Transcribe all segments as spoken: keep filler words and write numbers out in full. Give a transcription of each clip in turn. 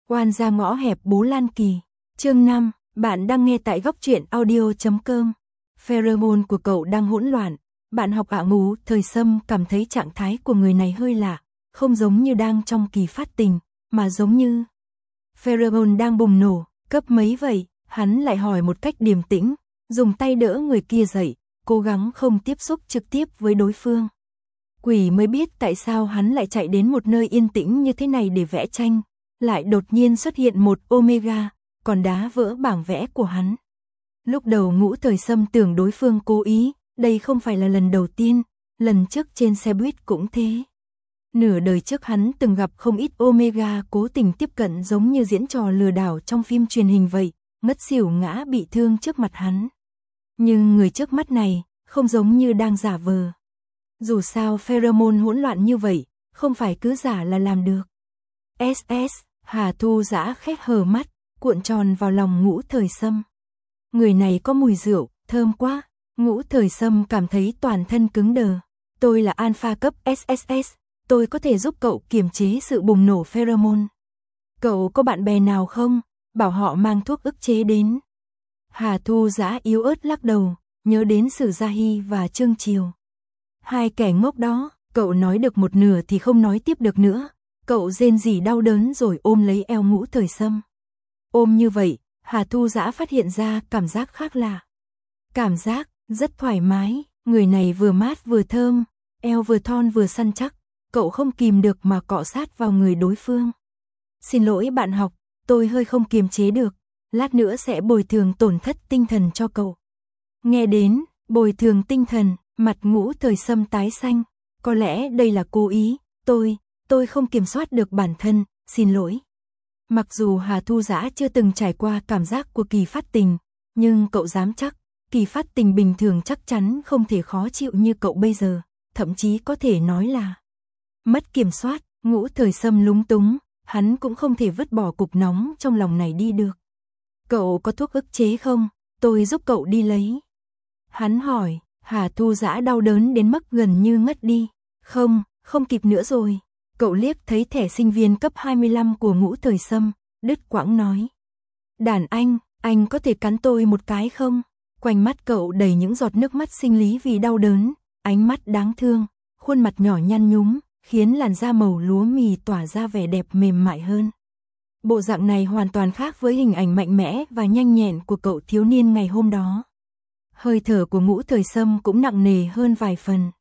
Oan gia ngõ hẹp Bố Lan Kỳ. Chương năm, bạn đang nghe tại góc truyện audio chấm com. Pheromone của cậu đang hỗn loạn. Bạn học ạ Ngũ Thời Sâm cảm thấy trạng thái của người này hơi lạ, không giống như đang trong kỳ phát tình, mà giống như pheromone đang bùng nổ. Cấp mấy vậy? Hắn lại hỏi một cách điềm tĩnh, dùng tay đỡ người kia dậy, cố gắng không tiếp xúc trực tiếp với đối phương. Quỷ mới biết tại sao hắn lại chạy đến một nơi yên tĩnh như thế này để vẽ tranh, lại đột nhiên xuất hiện một Omega, còn đá vỡ bảng vẽ của hắn. Lúc đầu Ngũ Thời Sâm tưởng đối phương cố ý, đây không phải là lần đầu tiên, lần trước trên xe buýt cũng thế. Nửa đời trước hắn từng gặp không ít Omega cố tình tiếp cận giống như diễn trò lừa đảo trong phim truyền hình vậy, ngất xỉu ngã bị thương trước mặt hắn. Nhưng người trước mắt này, không giống như đang giả vờ. Dù sao pheromone hỗn loạn như vậy, không phải cứ giả là làm được. ét ét, Hà Thu Dã khẽ hờ mắt, cuộn tròn vào lòng Ngũ Thời Sâm. Người này có mùi rượu, thơm quá. Ngũ Thời Sâm cảm thấy toàn thân cứng đờ. Tôi là alpha cấp ét ét ét, tôi có thể giúp cậu kiềm chế sự bùng nổ pheromone. Cậu có bạn bè nào không? Bảo họ mang thuốc ức chế đến. Hà Thu Dã yếu ớt lắc đầu, nhớ đến Sử Gia Hy và Trương Triều. Hai kẻ ngốc đó, cậu nói được một nửa thì không nói tiếp được nữa. Cậu rên rỉ đau đớn rồi ôm lấy eo Ngũ Thời Sâm. Ôm như vậy, Hà Thu Dã phát hiện ra cảm giác khác lạ. Cảm giác rất thoải mái, người này vừa mát vừa thơm, eo vừa thon vừa săn chắc, cậu không kìm được mà cọ sát vào người đối phương. Xin lỗi bạn học, tôi hơi không kiềm chế được, lát nữa sẽ bồi thường tổn thất tinh thần cho cậu. Nghe đến, bồi thường tinh thần, mặt Ngũ Thời Sâm tái xanh, có lẽ đây là cố ý, tôi, tôi không kiểm soát được bản thân, xin lỗi. Mặc dù Hà Thu Dã chưa từng trải qua cảm giác của kỳ phát tình, nhưng cậu dám chắc, kỳ phát tình bình thường chắc chắn không thể khó chịu như cậu bây giờ, thậm chí có thể nói là mất kiểm soát. Ngũ Thời Sâm lúng túng, hắn cũng không thể vứt bỏ cục nóng trong lòng này đi được. Cậu có thuốc ức chế không? Tôi giúp cậu đi lấy. Hắn hỏi, Hà Thu Dã đau đớn đến mức gần như ngất đi. Không, không kịp nữa rồi. Cậu liếc thấy thẻ sinh viên cấp hai mươi lăm của Ngũ Thời Sâm, đứt quãng nói. Đàn anh, anh có thể cắn tôi một cái không? Quanh mắt cậu đầy những giọt nước mắt sinh lý vì đau đớn, ánh mắt đáng thương, khuôn mặt nhỏ nhăn nhúm, khiến làn da màu lúa mì tỏa ra vẻ đẹp mềm mại hơn. Bộ dạng này hoàn toàn khác với hình ảnh mạnh mẽ và nhanh nhẹn của cậu thiếu niên ngày hôm đó. Hơi thở của Ngũ Thời Sâm cũng nặng nề hơn vài phần.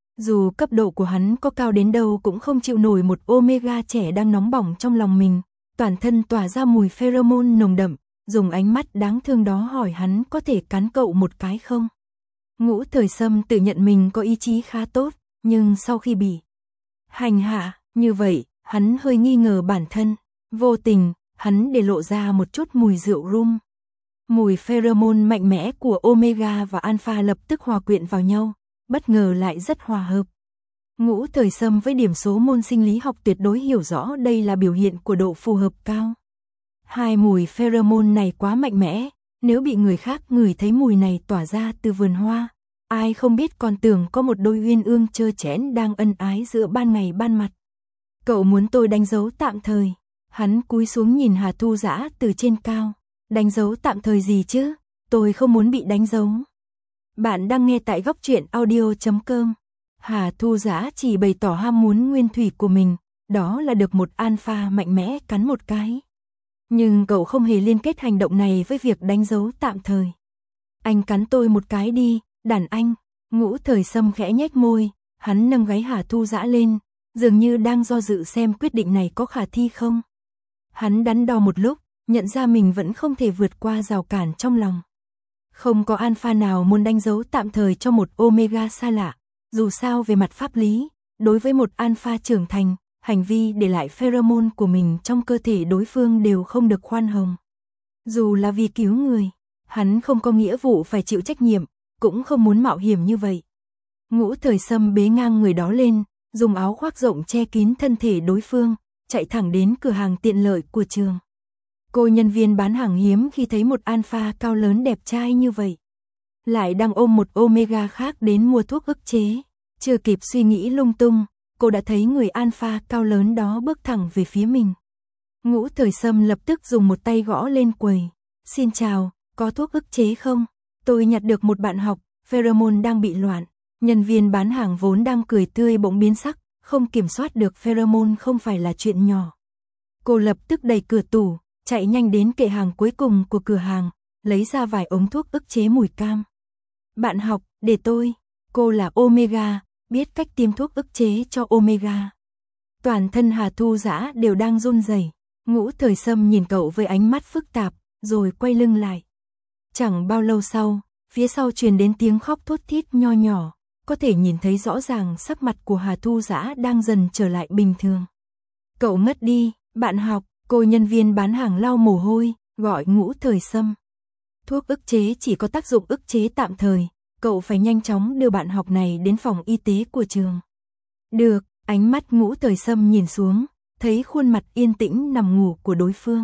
Dù cấp độ của hắn có cao đến đâu cũng không chịu nổi một Omega trẻ đang nóng bỏng trong lòng mình, toàn thân tỏa ra mùi pheromone nồng đậm, dùng ánh mắt đáng thương đó hỏi hắn có thể cắn cậu một cái không. Ngũ Thời Sâm tự nhận mình có ý chí khá tốt, nhưng sau khi bị hành hạ như vậy, hắn hơi nghi ngờ bản thân. Vô tình, hắn để lộ ra một chút mùi rượu rum. Mùi pheromone mạnh mẽ của Omega và Alpha lập tức hòa quyện vào nhau, bất ngờ lại rất hòa hợp. Ngũ Thời Sâm với điểm số môn sinh lý học tuyệt đối hiểu rõ đây là biểu hiện của độ phù hợp cao. Hai mùi pheromone này quá mạnh mẽ, nếu bị người khác ngửi thấy mùi này tỏa ra từ vườn hoa, ai không biết còn tưởng có một đôi uyên ương trơ trẽn đang ân ái giữa ban ngày ban mặt. Cậu muốn tôi đánh dấu tạm thời? Hắn cúi xuống nhìn Hà Thu Dã từ trên cao. Đánh dấu tạm thời gì chứ? Tôi không muốn bị đánh dấu. Bạn đang nghe tại góc truyện audio chấm com. Hà Thu Dã chỉ bày tỏ ham muốn nguyên thủy của mình, đó là được một alpha mạnh mẽ cắn một cái. Nhưng cậu không hề liên kết hành động này với việc đánh dấu tạm thời. Anh cắn tôi một cái đi, đàn anh. Ngũ Thời Sâm khẽ nhếch môi, hắn nâng gáy Hà Thu Dã lên, dường như đang do dự xem quyết định này có khả thi không. Hắn đắn đo một lúc, nhận ra mình vẫn không thể vượt qua rào cản trong lòng. Không có alpha nào muốn đánh dấu tạm thời cho một Omega xa lạ, dù sao về mặt pháp lý, đối với một alpha trưởng thành, hành vi để lại pheromone của mình trong cơ thể đối phương đều không được khoan hồng. Dù là vì cứu người, hắn không có nghĩa vụ phải chịu trách nhiệm, cũng không muốn mạo hiểm như vậy. Ngũ Thời Sâm bế ngang người đó lên, dùng áo khoác rộng che kín thân thể đối phương, chạy thẳng đến cửa hàng tiện lợi của trường. Cô nhân viên bán hàng hiếm khi thấy một alpha cao lớn đẹp trai như vậy. Lại đang ôm một Omega khác đến mua thuốc ức chế. Chưa kịp suy nghĩ lung tung, cô đã thấy người alpha cao lớn đó bước thẳng về phía mình. Ngũ Thời Sâm lập tức dùng một tay gõ lên quầy. Xin chào, có thuốc ức chế không? Tôi nhặt được một bạn học, pheromone đang bị loạn. Nhân viên bán hàng vốn đang cười tươi bỗng biến sắc, không kiểm soát được pheromone không phải là chuyện nhỏ. Cô lập tức đẩy cửa tủ, chạy nhanh đến kệ hàng cuối cùng của cửa hàng, lấy ra vài ống thuốc ức chế mùi cam. Bạn học, để tôi, cô là Omega, biết cách tiêm thuốc ức chế cho Omega. Toàn thân Hà Thu Dã đều đang run rẩy. Ngũ Thời Sâm nhìn cậu với ánh mắt phức tạp, rồi quay lưng lại. Chẳng bao lâu sau, phía sau truyền đến tiếng khóc thút thít nho nhỏ, có thể nhìn thấy rõ ràng sắc mặt của Hà Thu Dã đang dần trở lại bình thường. Cậu ngất đi, bạn học, cô nhân viên bán hàng lau mồ hôi, gọi Ngũ Thời Sâm. Thuốc ức chế chỉ có tác dụng ức chế tạm thời, cậu phải nhanh chóng đưa bạn học này đến phòng y tế của trường. Được, ánh mắt Ngũ Thời Sâm nhìn xuống, thấy khuôn mặt yên tĩnh nằm ngủ của đối phương.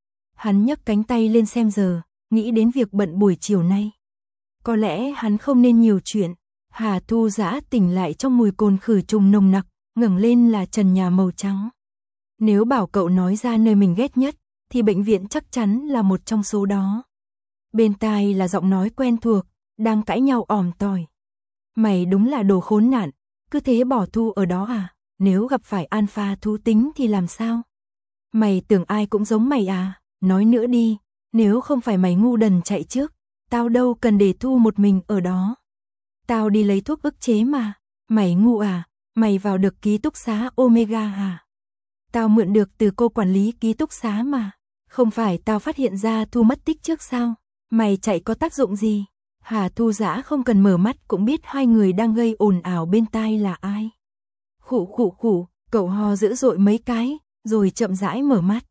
Hắn nhấc cánh tay lên xem giờ, nghĩ đến việc bận buổi chiều nay. Có lẽ hắn không nên nhiều chuyện. Hà Thu Dã tỉnh lại trong mùi cồn khử trùng nồng nặc, ngẩng lên là trần nhà màu trắng. Nếu bảo cậu nói ra nơi mình ghét nhất, thì bệnh viện chắc chắn là một trong số đó. Bên tai là giọng nói quen thuộc, đang cãi nhau ỏm tỏi. Mày đúng là đồ khốn nạn, cứ thế bỏ Thu ở đó à? Nếu gặp phải alpha thú tính thì làm sao? Mày tưởng ai cũng giống mày à? Nói nữa đi, nếu không phải mày ngu đần chạy trước, tao đâu cần để Thu một mình ở đó. Tao đi lấy thuốc ức chế mà. Mày ngu à? Mày vào được ký túc xá Omega à? Tao mượn được từ cô quản lý ký túc xá mà. Không phải tao phát hiện ra Thu mất tích trước sao? Mày chạy có tác dụng gì? Hà Thu Dã không cần mở mắt cũng biết hai người đang gây ồn ào bên tai là ai. Khụ khụ khụ, cậu ho dữ dội mấy cái, rồi chậm rãi mở mắt.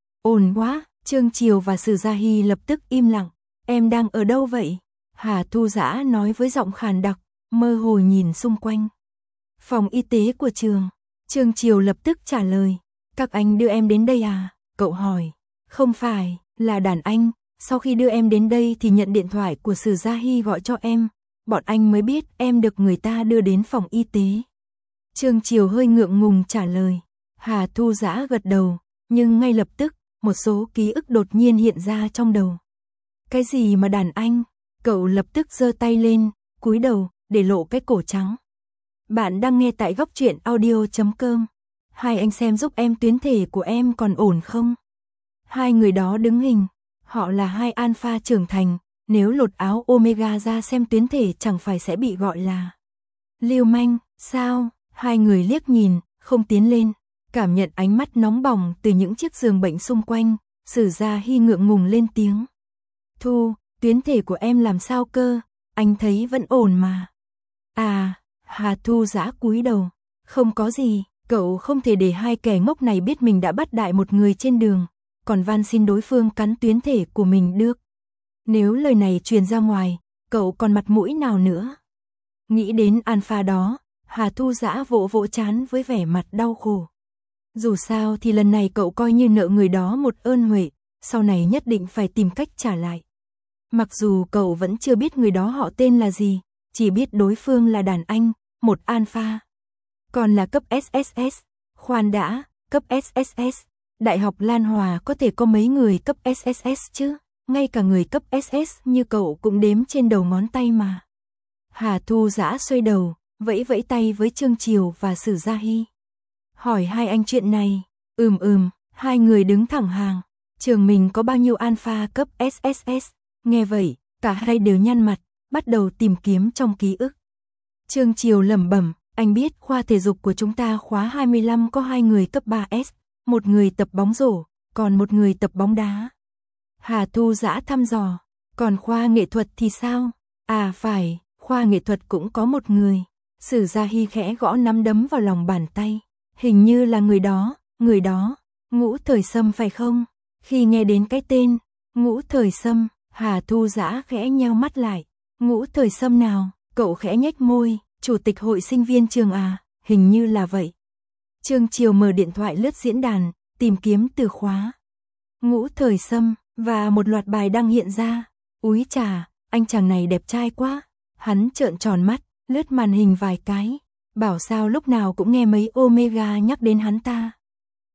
Ồn quá, Trương Triều và Sử Gia Hy lập tức im lặng. Em đang ở đâu vậy? Hà Thu Dã nói với giọng khàn đặc, mơ hồ nhìn xung quanh. Phòng y tế của trường. Trương Triều lập tức trả lời. Các anh đưa em đến đây à? Cậu hỏi. Không phải, là đàn anh. Sau khi đưa em đến đây thì nhận điện thoại của Sử Gia Hy gọi cho em. Bọn anh mới biết em được người ta đưa đến phòng y tế. Trương Triều hơi ngượng ngùng trả lời. Hà Thu Dã gật đầu, nhưng ngay lập tức, một số ký ức đột nhiên hiện ra trong đầu. Cái gì mà đàn anh? Cậu lập tức giơ tay lên, cúi đầu, để lộ cái cổ trắng. Bạn đang nghe tại góc truyện audio chấm com. Hai anh xem giúp em tuyến thể của em còn ổn không? Hai người đó đứng hình. Họ là hai alpha trưởng thành. Nếu lột áo Omega ra xem tuyến thể chẳng phải sẽ bị gọi là lưu manh, sao? Hai người liếc nhìn, không tiến lên. Cảm nhận ánh mắt nóng bỏng từ những chiếc giường bệnh xung quanh. Sử Gia Hy ngượng ngùng lên tiếng. Thu, tuyến thể của em làm sao cơ? Anh thấy vẫn ổn mà. À, Hà Thu Dã cúi đầu. Không có gì, cậu không thể để hai kẻ ngốc này biết mình đã bắt đại một người trên đường, còn van xin đối phương cắn tuyến thể của mình được. Nếu lời này truyền ra ngoài, cậu còn mặt mũi nào nữa? Nghĩ đến alpha đó, Hà Thu Dã vỗ vỗ trán với vẻ mặt đau khổ. Dù sao thì lần này cậu coi như nợ người đó một ơn huệ, sau này nhất định phải tìm cách trả lại. Mặc dù cậu vẫn chưa biết người đó họ tên là gì, chỉ biết đối phương là đàn anh, một alpha. Còn là cấp ét ét ét, khoan đã, cấp ét ét ét, Đại học Lan Hòa có thể có mấy người cấp ét ét ét chứ, ngay cả người cấp ét ét như cậu cũng đếm trên đầu ngón tay mà. Hà Thu Dã xoay đầu, vẫy vẫy tay với Trương Triều và Sử Gia Hy. Hỏi hai anh chuyện này, ừm ừm, hai người đứng thẳng hàng, trường mình có bao nhiêu alpha cấp ét ét ét, nghe vậy, cả hai đều nhăn mặt, bắt đầu tìm kiếm trong ký ức. Trương Triều lẩm bẩm, anh biết khoa thể dục của chúng ta khóa hai mươi lăm có hai người cấp ba S, một người tập bóng rổ, còn một người tập bóng đá. Hà Thu Dã thăm dò, còn khoa nghệ thuật thì sao? À phải, khoa nghệ thuật cũng có một người. Sử Gia Hy khẽ gõ nắm đấm vào lòng bàn tay. Hình như là người đó, người đó, Ngũ Thời Sâm phải không? Khi nghe đến cái tên, Ngũ Thời Sâm, Hà Thu Dã khẽ nheo mắt lại. Ngũ Thời Sâm nào? Cậu khẽ nhếch môi, chủ tịch hội sinh viên trường à? Hình như là vậy. Trương Triều mở điện thoại lướt diễn đàn, tìm kiếm từ khóa. Ngũ Thời Sâm, và một loạt bài đăng hiện ra. Úi chà, anh chàng này đẹp trai quá. Hắn trợn tròn mắt, lướt màn hình vài cái. Bảo sao lúc nào cũng nghe mấy Omega nhắc đến hắn ta.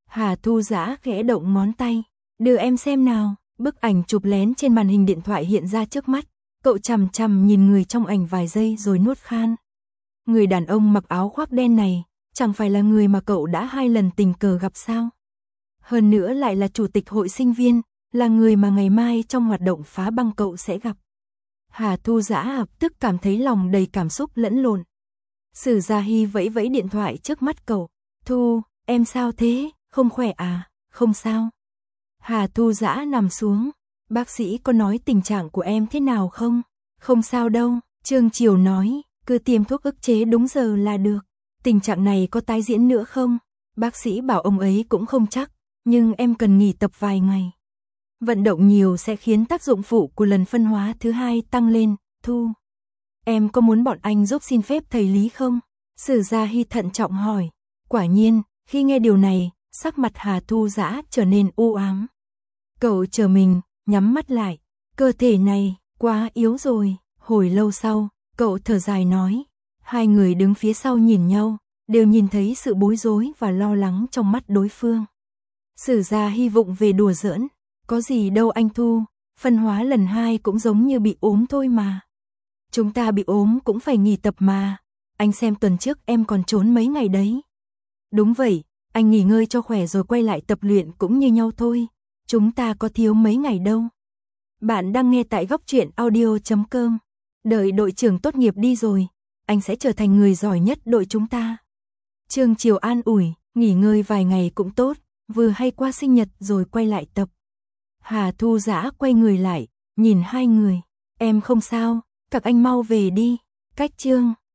Hà Thu Dã khẽ động ngón tay, đưa em xem nào, bức ảnh chụp lén trên màn hình điện thoại hiện ra trước mắt, cậu chằm chằm nhìn người trong ảnh vài giây rồi nuốt khan. Người đàn ông mặc áo khoác đen này, chẳng phải là người mà cậu đã hai lần tình cờ gặp sao? Hơn nữa lại là chủ tịch hội sinh viên, là người mà ngày mai trong hoạt động phá băng cậu sẽ gặp. Hà Thu Dã lập tức cảm thấy lòng đầy cảm xúc lẫn lộn. Sử Gia Hy vẫy vẫy điện thoại trước mắt cậu, Thu, em sao thế, không khỏe à, không sao. Hà Thu Dã nằm xuống, bác sĩ có nói tình trạng của em thế nào không? Không sao đâu, Trương Triều nói, cứ tiêm thuốc ức chế đúng giờ là được. Tình trạng này có tái diễn nữa không? Bác sĩ bảo ông ấy cũng không chắc, nhưng em cần nghỉ tập vài ngày. Vận động nhiều sẽ khiến tác dụng phụ của lần phân hóa thứ hai tăng lên, Thu. Em có muốn bọn anh giúp xin phép thầy Lý không? Sử Gia Hy thận trọng hỏi. Quả nhiên, khi nghe điều này, sắc mặt Hà Thu Dã trở nên u ám. Cậu chờ mình, nhắm mắt lại. Cơ thể này, quá yếu rồi. Hồi lâu sau, cậu thở dài nói. Hai người đứng phía sau nhìn nhau, đều nhìn thấy sự bối rối và lo lắng trong mắt đối phương. Sử Gia Hy vụng về đùa giỡn. Có gì đâu anh Thu, phân hóa lần hai cũng giống như bị ốm thôi mà. Chúng ta bị ốm cũng phải nghỉ tập mà. Anh xem tuần trước em còn trốn mấy ngày đấy. Đúng vậy, anh nghỉ ngơi cho khỏe rồi quay lại tập luyện cũng như nhau thôi. Chúng ta có thiếu mấy ngày đâu. Bạn đang nghe tại góc truyện audio chấm com. Đợi đội trưởng tốt nghiệp đi rồi, anh sẽ trở thành người giỏi nhất đội chúng ta. Trương Triều an ủi, nghỉ ngơi vài ngày cũng tốt, vừa hay qua sinh nhật rồi quay lại tập. Hà Thu Dã quay người lại, nhìn hai người. Em không sao, các anh mau về đi. Cách Trương